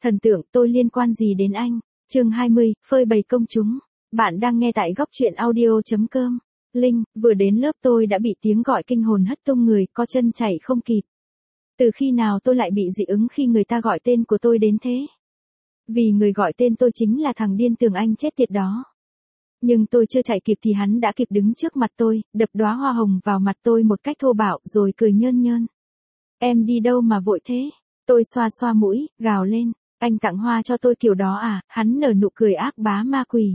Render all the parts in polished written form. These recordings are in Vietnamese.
Thần tượng, tôi liên quan gì đến anh? Chương 20, phơi bày công chúng. Bạn đang nghe tại góc truyện audio.com. Linh, vừa đến lớp tôi đã bị tiếng gọi kinh hồn hất tung người, co chân chạy không kịp. Từ khi nào tôi lại bị dị ứng khi người ta gọi tên của tôi đến thế? Vì người gọi tên tôi chính là thằng điên Tường Anh chết tiệt đó. Nhưng tôi chưa chạy kịp thì hắn đã kịp đứng trước mặt tôi, đập đóa hoa hồng vào mặt tôi một cách thô bạo rồi cười nhơn nhơn. Em đi đâu mà vội thế? Tôi xoa xoa mũi, gào lên. Anh tặng hoa cho tôi kiểu đó à? Hắn nở nụ cười ác bá ma quỷ.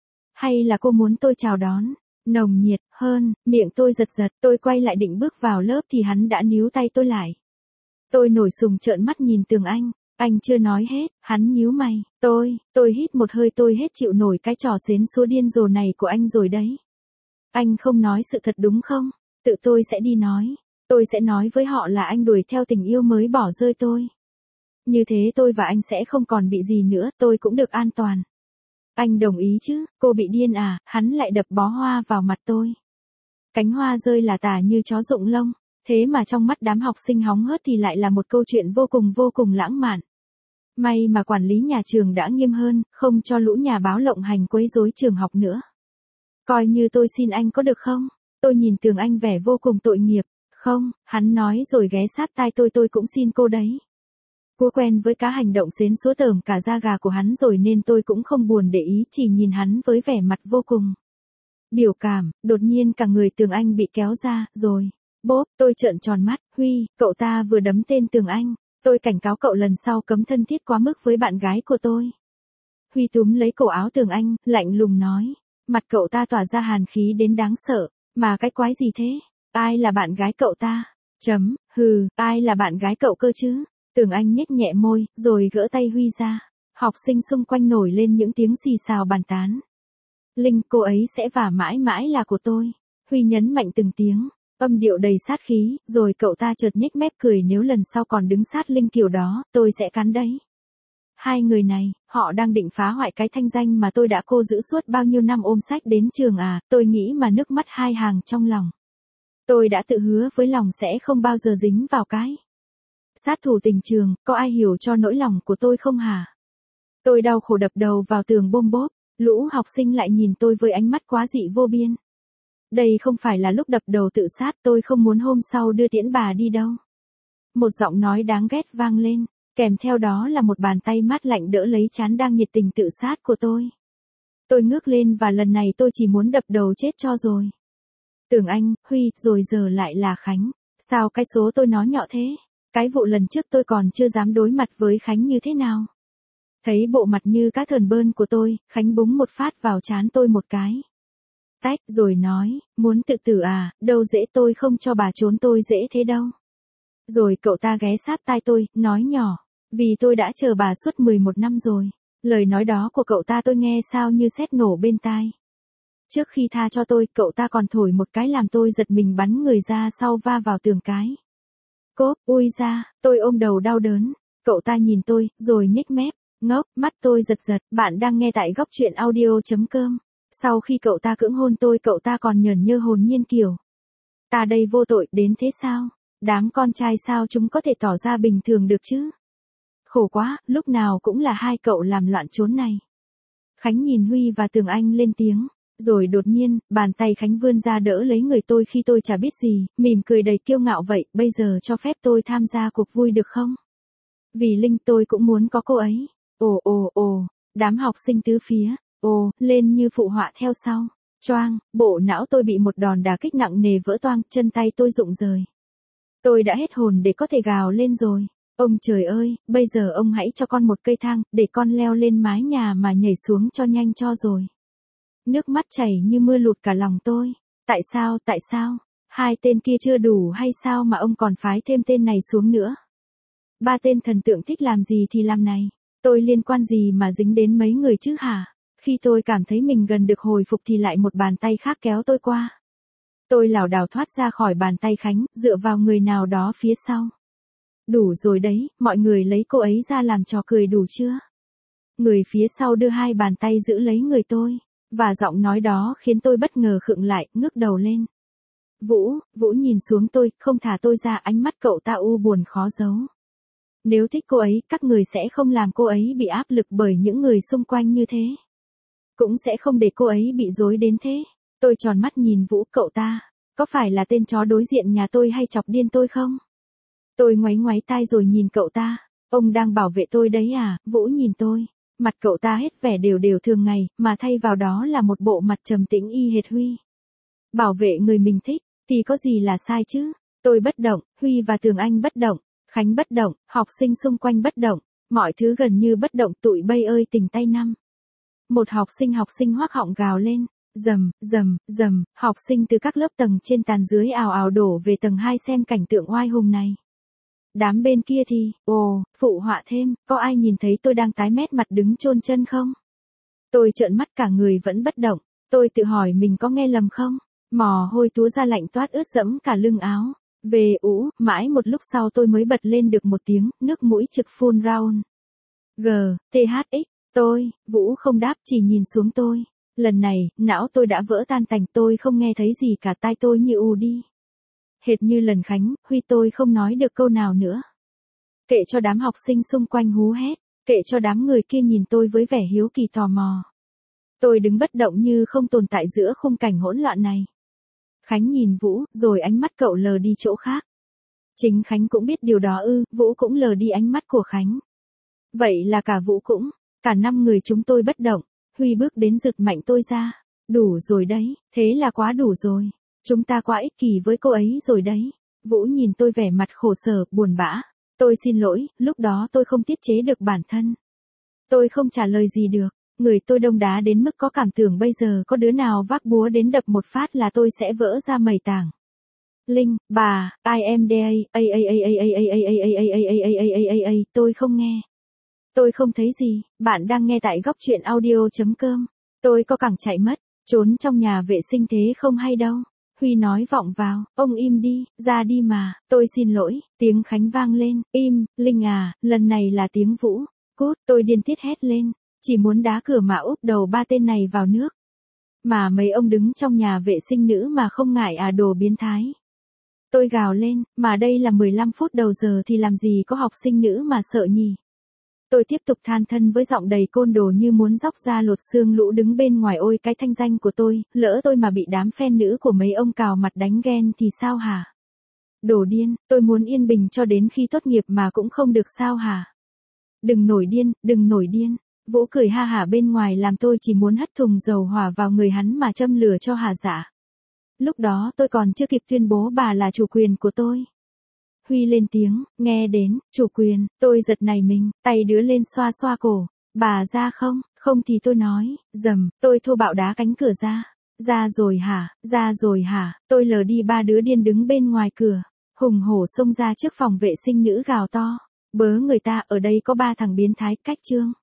Hay là cô muốn tôi chào đón? Nồng nhiệt hơn, miệng tôi giật giật, tôi quay lại định bước vào lớp thì hắn đã níu tay tôi lại. Tôi nổi sùng trợn mắt nhìn Tường Anh chưa nói hết, hắn nhíu mày, tôi hít một hơi, tôi hết chịu nổi cái trò xến xúa điên rồ này của anh rồi đấy. Anh không nói sự thật đúng không? Tự tôi sẽ đi nói. Tôi sẽ nói với họ là anh đuổi theo tình yêu mới bỏ rơi tôi. Như thế tôi và anh sẽ không còn bị gì nữa, tôi cũng được an toàn. Anh đồng ý chứ? Cô bị điên à? Hắn lại đập bó hoa vào mặt tôi. Cánh hoa rơi là tả như chó rụng lông. Thế mà trong mắt đám học sinh hóng hớt thì lại là một câu chuyện vô cùng lãng mạn. May mà quản lý nhà trường đã nghiêm hơn, không cho lũ nhà báo lộng hành quấy rối trường học nữa. Coi như tôi xin anh có được không? Tôi nhìn Tường Anh vẻ vô cùng tội nghiệp. Không, hắn nói rồi ghé sát tai tôi cũng xin cô đấy. Cô quen với cá hành động xến xúa tởm cả da gà của hắn rồi nên tôi cũng không buồn để ý, chỉ nhìn hắn với vẻ mặt vô cùng biểu cảm. Đột nhiên cả người Tường Anh bị kéo ra, rồi bốp, tôi trợn tròn mắt. Huy, cậu ta vừa đấm tên Tường Anh. Tôi cảnh cáo cậu lần sau cấm thân thiết quá mức với bạn gái của tôi. Huy túm lấy cổ áo Tường Anh, lạnh lùng nói. Mặt cậu ta tỏa ra hàn khí đến đáng sợ. Mà cái quái gì thế? Ai là bạn gái cậu ta? Hừ, ai là bạn gái cậu cơ chứ? Tường Anh nhếch nhẹ môi, rồi gỡ tay Huy ra. Học sinh xung quanh nổi lên những tiếng xì xào bàn tán. Linh, cô ấy sẽ vả mãi mãi là của tôi. Huy nhấn mạnh từng tiếng, âm điệu đầy sát khí, rồi cậu ta chợt nhếch mép cười, nếu lần sau còn đứng sát Linh kiểu đó, tôi sẽ cắn đấy. Hai người này, họ đang định phá hoại cái thanh danh mà tôi đã cô giữ suốt bao nhiêu năm ôm sách đến trường à? Tôi nghĩ mà nước mắt hai hàng trong lòng. Tôi đã tự hứa với lòng sẽ không bao giờ dính vào cái sát thủ tình trường, có ai hiểu cho nỗi lòng của tôi không hả? Tôi đau khổ đập đầu vào tường bôm bốp, lũ học sinh lại nhìn tôi với ánh mắt quá dị vô biên. Đây không phải là lúc đập đầu tự sát, tôi không muốn hôm sau đưa tiễn bà đi đâu. Một giọng nói đáng ghét vang lên, kèm theo đó là một bàn tay mát lạnh đỡ lấy trán đang nhiệt tình tự sát của tôi. Tôi ngước lên và lần này tôi chỉ muốn đập đầu chết cho rồi. Tường Anh, Huy, rồi giờ lại là Khánh. Sao cái số tôi nó nhỏ thế? Cái vụ lần trước tôi còn chưa dám đối mặt với Khánh như thế nào. Thấy bộ mặt như cá thờn bơn của tôi, Khánh búng một phát vào trán tôi một cái. Tách, rồi nói, muốn tự tử à? Đâu dễ, tôi không cho bà trốn tôi dễ thế đâu. Rồi cậu ta ghé sát tai tôi, nói nhỏ, vì tôi đã chờ bà suốt 11 năm rồi. Lời nói đó của cậu ta tôi nghe sao như sét nổ bên tai. Trước khi tha cho tôi, cậu ta còn thổi một cái làm tôi giật mình bắn người ra sau va vào tường cái. Cốp, ui ra, tôi ôm đầu đau đớn. Cậu ta nhìn tôi, rồi nhếch mép, ngốc, mắt tôi giật giật. Bạn đang nghe tại góc truyện audio.com. Sau khi cậu ta cưỡng hôn tôi, cậu ta còn nhởn nhơ hồn nhiên kiểu. Ta đây vô tội, đến thế sao? Đám con trai sao chúng có thể tỏ ra bình thường được chứ? Khổ quá, lúc nào cũng là hai cậu làm loạn chốn này. Khánh nhìn Huy và Tường Anh lên tiếng. Rồi đột nhiên, bàn tay Khánh vươn ra đỡ lấy người tôi khi tôi chả biết gì, mỉm cười đầy kiêu ngạo vậy, bây giờ cho phép tôi tham gia cuộc vui được không? Vì Linh tôi cũng muốn có cô ấy. Ồ, đám học sinh tứ phía, lên như phụ họa theo sau. Choang, bộ não tôi bị một đòn đả kích nặng nề vỡ toang, chân tay tôi rụng rời. Tôi đã hết hồn để có thể gào lên rồi. Ông trời ơi, bây giờ ông hãy cho con một cây thang, để con leo lên mái nhà mà nhảy xuống cho nhanh cho rồi. Nước mắt chảy như mưa lụt cả lòng tôi. Tại sao? Hai tên kia chưa đủ hay sao mà ông còn phái thêm tên này xuống nữa? Ba tên thần tượng thích làm gì thì làm này. Tôi liên quan gì mà dính đến mấy người chứ hả? Khi tôi cảm thấy mình gần được hồi phục thì lại một bàn tay khác kéo tôi qua. Tôi lảo đảo thoát ra khỏi bàn tay Khánh, dựa vào người nào đó phía sau. Đủ rồi đấy, mọi người lấy cô ấy ra làm trò cười đủ chưa? Người phía sau đưa hai bàn tay giữ lấy người tôi. Và giọng nói đó khiến tôi bất ngờ khựng lại, ngước đầu lên. Vũ nhìn xuống tôi, không thả tôi ra, ánh mắt cậu ta u buồn khó giấu. Nếu thích cô ấy, các người sẽ không làm cô ấy bị áp lực bởi những người xung quanh như thế. Cũng sẽ không để cô ấy bị dối đến thế. Tôi tròn mắt nhìn Vũ, cậu ta, có phải là tên chó đối diện nhà tôi hay chọc điên tôi không? Tôi ngoáy ngoáy tai rồi nhìn cậu ta, ông đang bảo vệ tôi đấy à? Vũ nhìn tôi, mặt cậu ta hết vẻ đều đều thường ngày, mà thay vào đó là một bộ mặt trầm tĩnh y hệt Huy. Bảo vệ người mình thích, thì có gì là sai chứ? Tôi bất động, Huy và Tường Anh bất động, Khánh bất động, học sinh xung quanh bất động, mọi thứ gần như bất động. Tụi bay ơi tình tay năm. Một học sinh hoác họng gào lên, rầm, rầm, rầm, học sinh từ các lớp tầng trên tàn dưới ào ào đổ về tầng 2 xem cảnh tượng oai hùng này. Đám bên kia thì, phụ họa thêm, có ai nhìn thấy tôi đang tái mét mặt đứng chôn chân không? Tôi trợn mắt cả người vẫn bất động, tôi tự hỏi mình có nghe lầm không? Mồ hôi túa ra lạnh toát ướt dẫm cả lưng áo. Về ú, mãi một lúc sau tôi mới bật lên được một tiếng, nước mũi trực phun raun. THX, Vũ không đáp, chỉ nhìn xuống tôi. Lần này, não tôi đã vỡ tan tành, tôi không nghe thấy gì cả, tai tôi như ù đi. Hệt như lần Khánh, Huy, tôi không nói được câu nào nữa. Kệ cho đám học sinh xung quanh hú hét, kệ cho đám người kia nhìn tôi với vẻ hiếu kỳ tò mò. Tôi đứng bất động như không tồn tại giữa khung cảnh hỗn loạn này. Khánh nhìn Vũ, rồi ánh mắt cậu lờ đi chỗ khác. Chính Khánh cũng biết điều đó ư? Vũ cũng lờ đi ánh mắt của Khánh. Vậy là cả Vũ cũng, cả 5 người chúng tôi bất động. Huy bước đến giật mạnh tôi ra. Đủ rồi đấy, thế là quá đủ rồi. Chúng ta quá ích kỷ với cô ấy rồi đấy. Vũ nhìn tôi vẻ mặt khổ sở, buồn bã. Tôi xin lỗi, lúc đó tôi không tiết chế được bản thân. Tôi không trả lời gì được. Người tôi đông đá đến mức có cảm tưởng bây giờ có đứa nào vác búa đến đập một phát là tôi sẽ vỡ ra mẩy tảng. Linh, bà, I am there, tôi không nghe. Tôi không thấy gì, bạn đang nghe tại góc truyện audio.com. Tôi có cẳng chạy mất, trốn trong nhà vệ sinh thế không hay đâu. Huy nói vọng vào, ông im đi, ra đi mà, tôi xin lỗi, tiếng Khánh vang lên, im, Linh à, lần này là tiếng Vũ. Cút, tôi điên tiết hét lên, chỉ muốn đá cửa mà úp đầu 3 tên này vào nước. Mà mấy ông đứng trong nhà vệ sinh nữ mà không ngại à, đồ biến thái. Tôi gào lên, mà đây là 15 phút đầu giờ thì làm gì có học sinh nữ mà sợ nhỉ. Tôi tiếp tục than thân với giọng đầy côn đồ như muốn róc da lột xương lũ đứng bên ngoài. Ôi cái thanh danh của tôi, lỡ tôi mà bị đám fan nữ của mấy ông cào mặt đánh ghen thì sao hả? Đồ điên, tôi muốn yên bình cho đến khi tốt nghiệp mà cũng không được sao hả? Đừng nổi điên, đừng nổi điên. Vũ cười ha hả bên ngoài làm tôi chỉ muốn hất thùng dầu hỏa vào người hắn mà châm lửa cho hà dạ. Lúc đó tôi còn chưa kịp tuyên bố bà là chủ quyền của tôi. Huy lên tiếng, nghe đến, chủ quyền, tôi giật nảy mình, tay đứa lên xoa xoa cổ. Bà ra không, không thì tôi nói, dầm, tôi thô bạo đá cánh cửa ra. Ra rồi hả, tôi lờ đi 3 đứa điên đứng bên ngoài cửa. Hùng hổ xông ra trước phòng vệ sinh nữ gào to. Bớ người ta, ở đây có 3 thằng biến thái, cách chương.